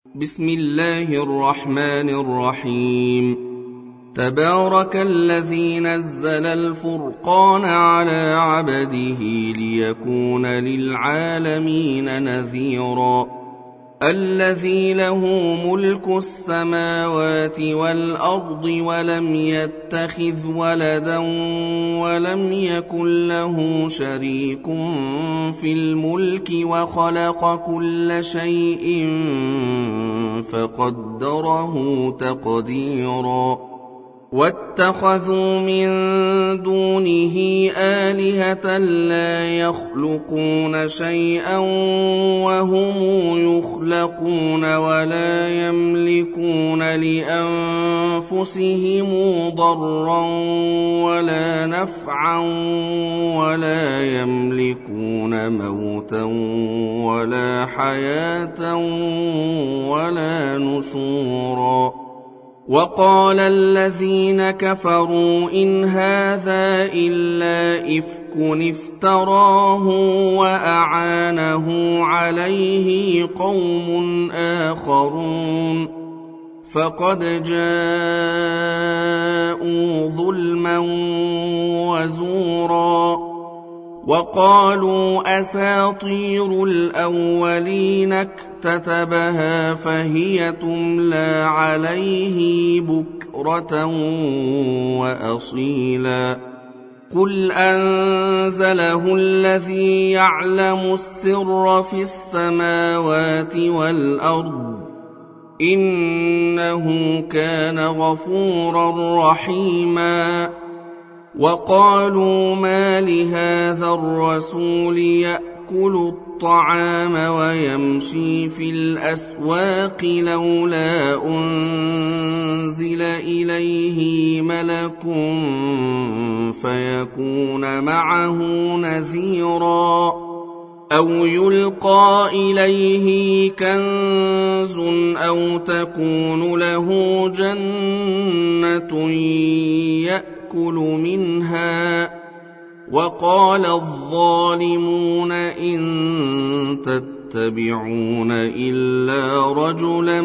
بسم الله الرحمن الرحيم. تبارك الذي نزل الفرقان على عبده ليكون للعالمين نذيرا. الذي له ملك السماوات والأرض ولم يتخذ ولدا ولم يكن له شريك في الملك وخلق كل شيء فقدره تقديرا. واتخذوا من دونه آلهة لا يخلقون شيئا وهم يخلقون ولا يملكون لأنفسهم ضرا ولا نفعا ولا يملكون موتا ولا حياة ولا نشورا. وقال الذين كفروا إن هذا إلا إفك افتراه وأعانه عليه قوم آخرون فقد جاءوا ظلما وزورا. وقالوا أساطير الأولين اكتتبها فهي تملى عليه بكرة وأصيلا. قل أنزله الذي يعلم السر في السماوات والأرض إنه كان غفورا رحيما. وقالوا ما لهذا الرسول يأكل الطعام ويمشي في الأسواق لولا أنزل إليه ملك فيكون معه نذيرا أو يلقى إليه كنز أو تكون له جنة يأكل منها. وقال الظالمون إن تتبعون إلا رجلا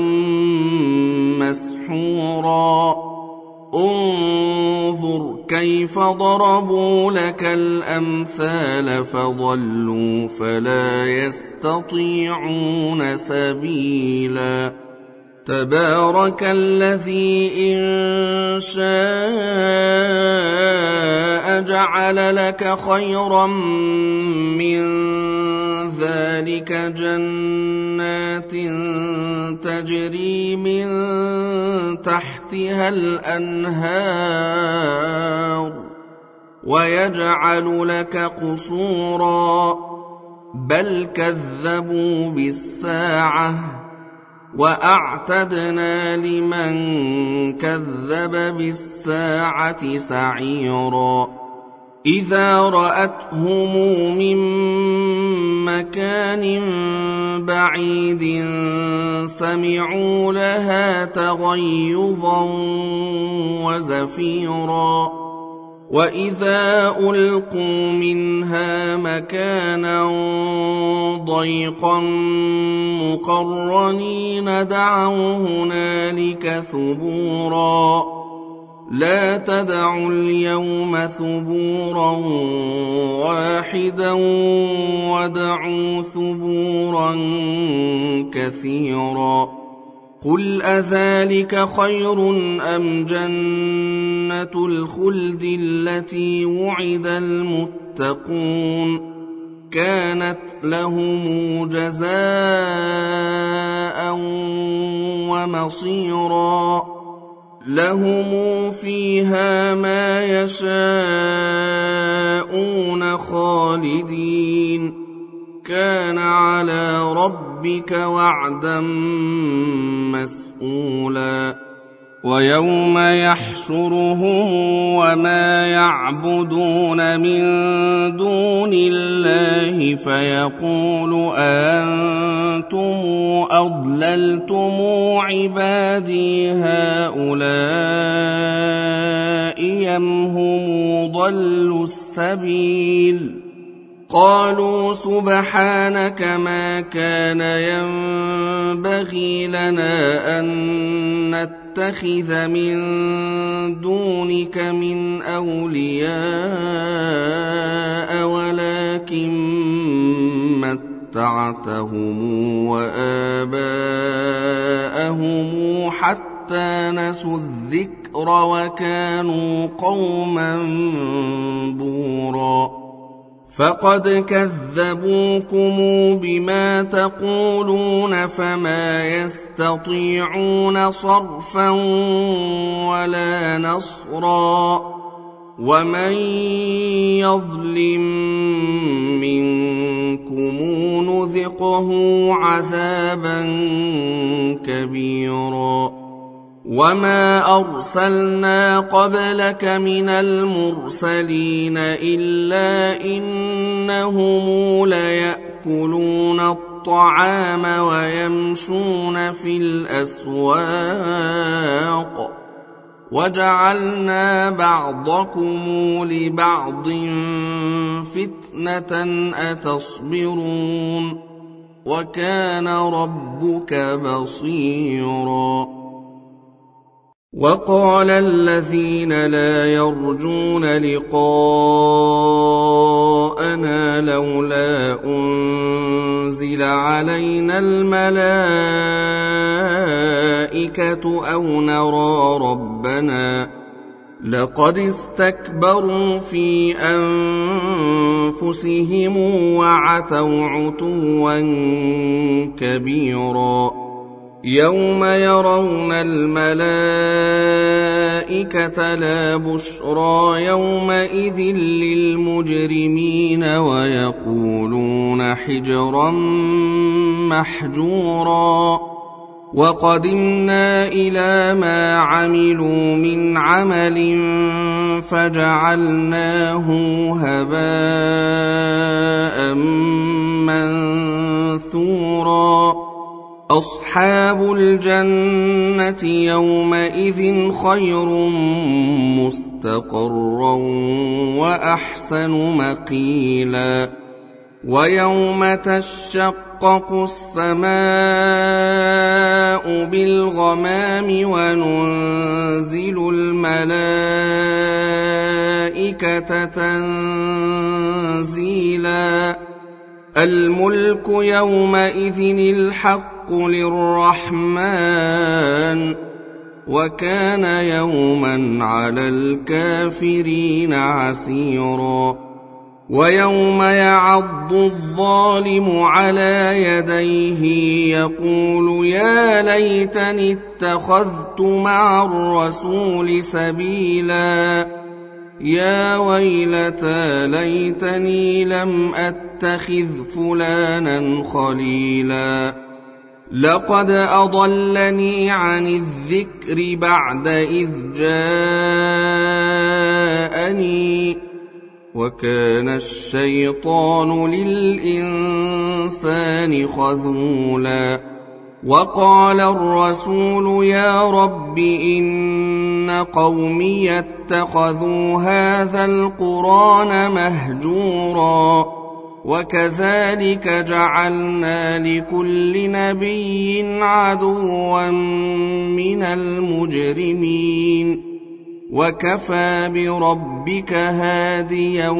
مسحورا. انظر كيف ضربوا لك الأمثال فضلوا فلا يستطيعون سبيلا. تبارك الذي إن شاء جعل لك خيرا من ذلك جنات تجري من تحتها الأنهار ويجعل لك قصورا بل كذبوا بالساعة وأعتدنا لمن كذب بالساعة سعيرا. إذا رأتهم من مكان بعيد سمعوا لها تغيظا وزفيرا. وإذا ألقوا منها مكانا ضيقا مقرنين دعوا هنالك ثبورا. لا تدعوا اليوم ثبورا واحدا ودعوا ثبورا كثيرا. قل أذلك خير أم جنة الخلد التي وعد المتقون كانت لهم جزاء ومصيرا. لهم فيها ما يشاءون خالدين كان على ربك وعدا مسئولا. ويوم يحشرهم وما يعبدون من دون الله فيقول أنتم أضللتم عبادي هؤلاء أم هم ضلوا السبيل قالوا سبحانك ما كان ينبغي لنا أن نتخذ من دونك من أولياء ولكن متعتهم وآباءهم حتى نسوا الذكر وكانوا قوما بورا فقد كذبوكم بما تقولون فما يستطيعون صرفا ولا نصرا ومن يظلم منكم نذقه عذابا كبيرا وما أرسلنا قبلك من المرسلين إلا إنهم ليأكلون الطعام ويمشون في الأسواق وجعلنا بعضكم لبعض فتنة أتصبرون وكان ربك بصيرا وقال الذين لا يرجون لقاءنا لولا أنزل علينا الملائكة أو نرى ربنا لقد استكبروا في أنفسهم وعتوا عتوا كبيرا يوم يرون الملائكة لا بشرى يومئذ للمجرمين ويقولون حجرا محجورا وقدمنا إلى ما عملوا من عمل فجعلناه هباء منثورا أصحاب الجنة يومئذ خير مستقرا وأحسن مقيلا ويوم تشقق السماء بالغمام وننزل الملائكة تنزيلا الملك يومئذ الحق للرحمن وكان يوما على الكافرين عسيرا ويوم يعض الظالم على يديه يقول يا ليتني اتخذت مع الرسول سبيلا يا ويلتى ليتني لم أتخذ فلانا خليلا لقد أضلني عن الذكر بعد إذ جاءني وكان الشيطان للإنسان خذولا وقال الرسول يا رب إن قومي اتخذوا هذا القرآن مهجورا وكذلك جعلنا لكل نبي عدوا من المجرمين وكفى بربك هاديا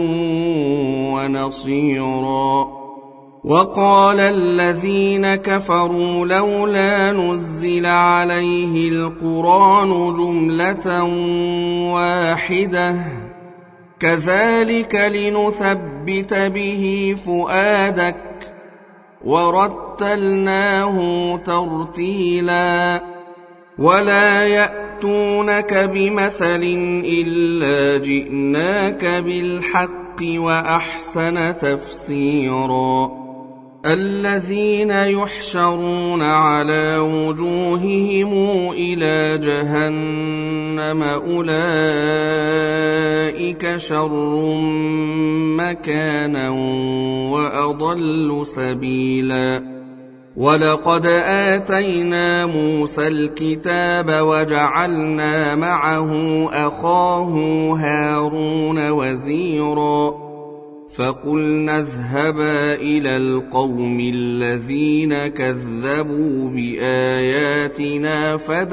ونصيرا وقال الذين كفروا لولا نزل عليه القرآن جملة واحدة كذلك لنثبت به فؤادك ورتلناه ترتيلا ولا يأتونك بمثل إلا جئناك بالحق وأحسن تفسيرا الذين يحشرون على وجوههم إلى جهنم أولئك شر مكانا وأضل سبيلا ولقد آتينا موسى الكتاب وجعلنا معه أخاه هارون وزيرا فقلنا اذهبا إلى القوم الذين كذبوا بآياتنا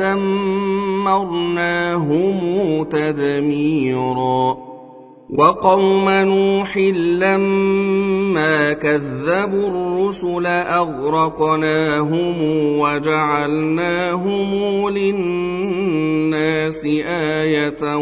فدمرناهم تدميرا وقوم نوح لما كذبوا الرسل أغرقناهم وجعلناهم للناس آية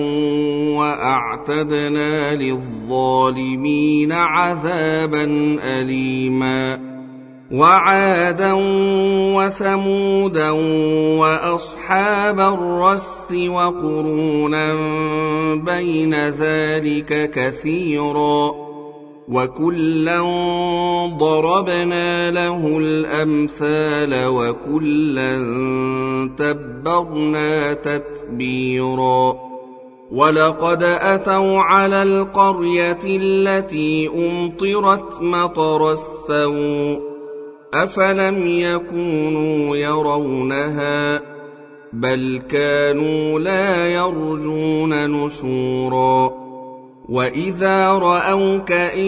وأعتدنا للظالمين عذابا أليما وعادا وثمودا وأصحاب الرس وقرونا بين ذلك كثيرا وكلا ضربنا له الأمثال وكلا تبرنا تتبيرا ولقد أتوا على القرية التي أمطرت مطر السوء أفلم يكونوا يرونها بل كانوا لا يرجون نشورا وإذا رأوك إن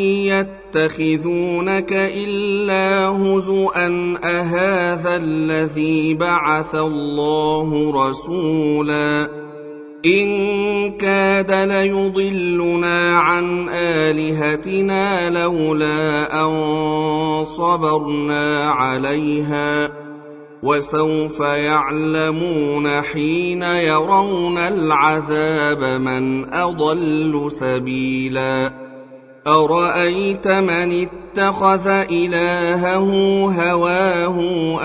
يتخذونك إلا هزؤا أهذا الذي بعث الله رسولا إن كاد ليضلنا عن آلهتنا لولا أن صبرنا عليها وسوف يعلمون حين يرون العذاب من أضل سبيلا أرأيت من اتخذ إلهه هواه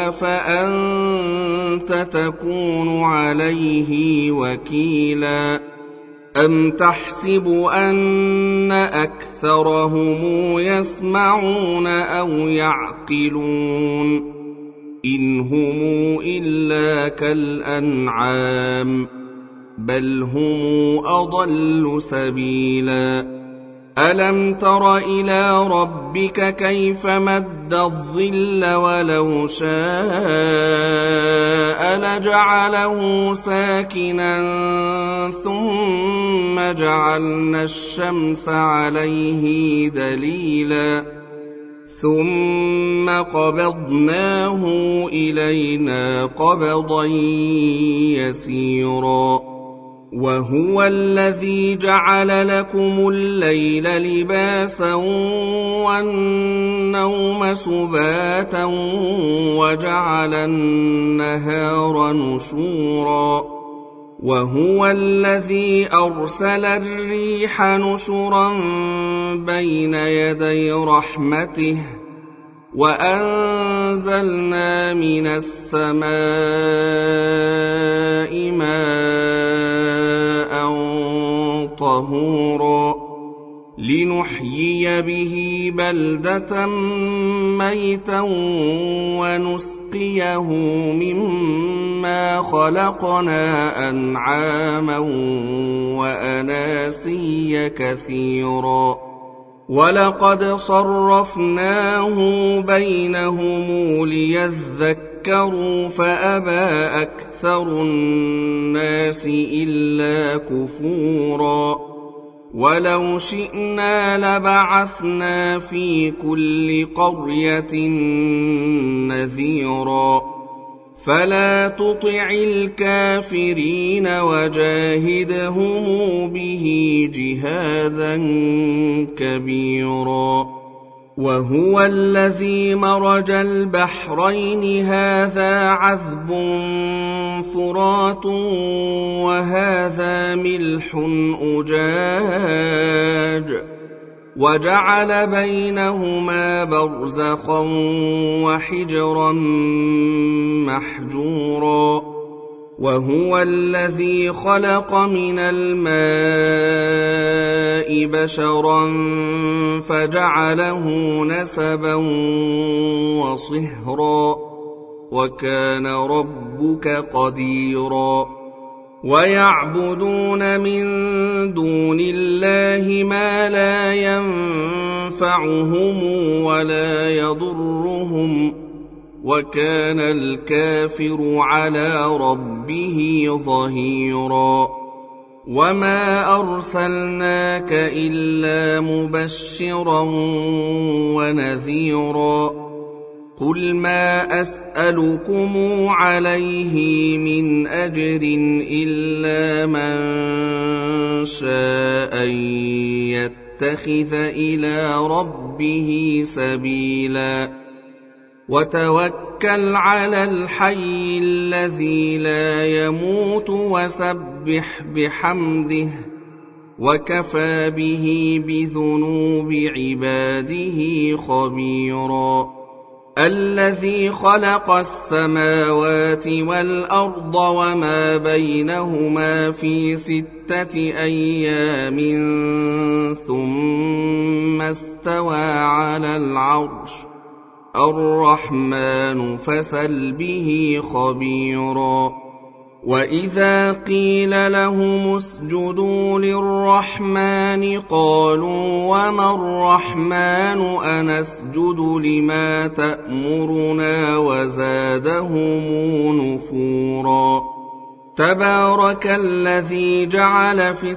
أفأنت تكون عليه وكيلا أم تحسب أن أكثرهم يسمعون أو يعقلون إن هم إلا كالأنعام بل هم أضل سبيلا ألم تر إلى ربك كيف مد الظل ولو شاء لجعله ساكنا ثم جعلنا الشمس عليه دليلا ثم قبضناه إلينا قبضا يسيرا وهو الذي جعل لكم الليل لباسا والنوم سباتا وجعل النهار نشورا وهو الذي أرسل الريح نشرا بين يدي رحمته وأنزلنا من السماء ماء طهورا لنحيي به بلدة ميتا ونسقيه مما خلقنا أنعاما وأناسيا كثيرا ولقد صرفناه بينهم ليذكروا فأبى أكثر الناس إلا كفورا ولو شئنا لبعثنا في كل قرية نذيرا فلا تطع الكافرين وجاهدهم به جهادا كبيرا وهو الذي مرج البحرين هذا عذب فرات وهذا ملح أجاج وجعل بينهما برزخا وحجرا محجورا وهو الذي خلق من الماء بشرا فجعله نسبا وصهرا وكان ربك قديرا ويعبدون من دون الله ما لا ينفعهم ولا يضرهم وكان الكافر على ربه ظهيرا وما أرسلناك إلا مبشرا ونذيرا قل ما أسألكم عليه من أجر إلا من شاء أن يتخذ إلى ربه سبيلا وتوكل على الحي الذي لا يموت وسبح بحمده وكفى به بذنوب عباده خبيرا الذي خلق السماوات والأرض وما بينهما في 6 أيام ثم استوى على العرش الرحمن فاسأل به خبيرا وإذا قيل لهم اسجدوا للرحمن قالوا وما الرحمن أنسجد لما تأمرنا وزادهم نفورا تبارك الذي جعل في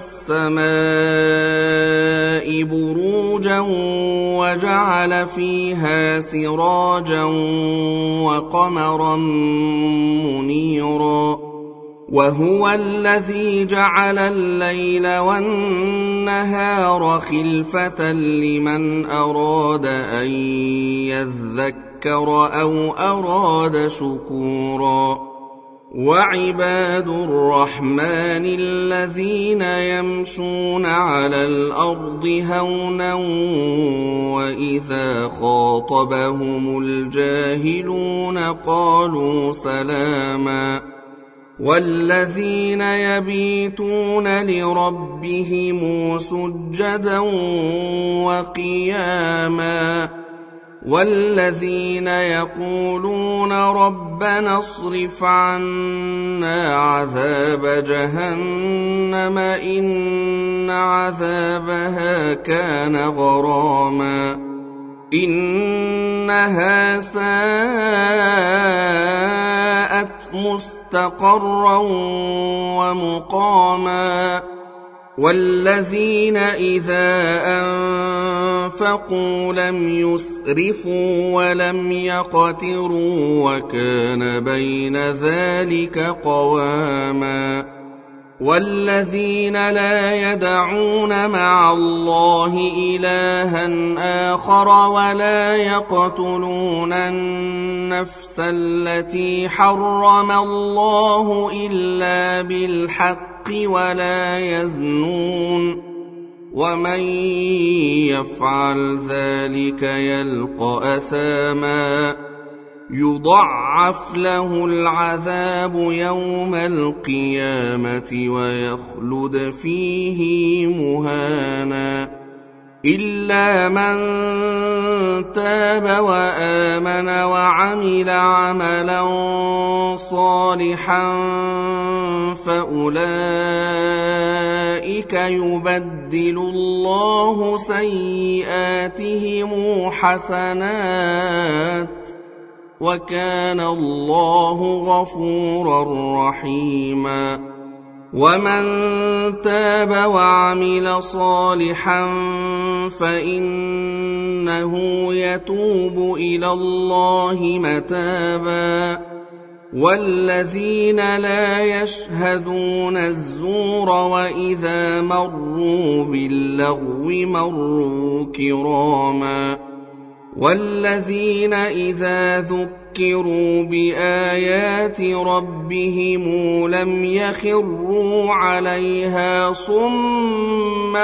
السماء بروجا وجعل فيها سراجا وقمرا منيرا وهو الذي جعل الليل والنهار خلفة لمن أراد أن يذكر أو أراد شكورا وعباد الرحمن الذين يمشون على الأرض هونا وإذا خاطبهم الجاهلون قالوا سلاما والذين يبيتون لربهم سجدا وقياما والذين يقولون ربنا اصرف عنا عذاب جهنم إن عذابها كان غراما إنها ساءت مستقرا ومقاما والذين إذا أنفقوا لم يسرفوا ولم يقتروا وكان بين ذلك قواما والذين لا يدعون مع الله إلها آخر ولا يقتلون النفس التي حرم الله إلا بالحق ولا يزنون ومن يفعل ذلك يلقى أثاما يضاعف له العذاب يوم القيامة ويخلد فيه مهانا إلا من تاب وآمن وعمل عملا صالحا فأولئك يبدل الله سيئاتهم حسنات وكان الله غفورا رحيما ومن تاب وعمل صالحا فإنه يتوب إلى الله متابا والذين لا يشهدون الزور وإذا مروا باللغو مروا كراما والذين إذا ذكروا بآيات ربهم لم يخروا عليها صما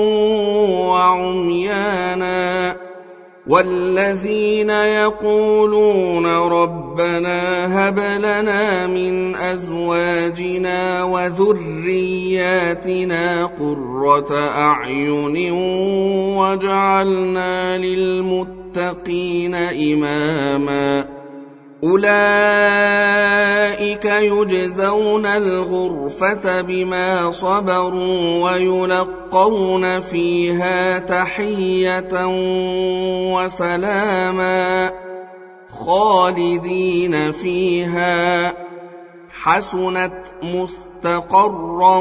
وعميانا والذين يقولون ربنا هب لنا من أزواجنا وذرياتنا قرة أعين واجعلنا للمتقين إماما أولئك يجزون الغرفة بما صبروا ويلقون فيها تحية وسلاما خالدين فيها حسنت مستقرا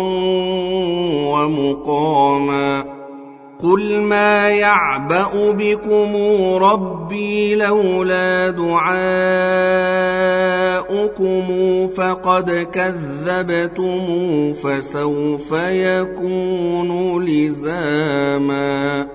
ومقاما قل ما يعبأ بكم ربي لولا دعاؤكم فقد كذبتم فسوف يكون لزاما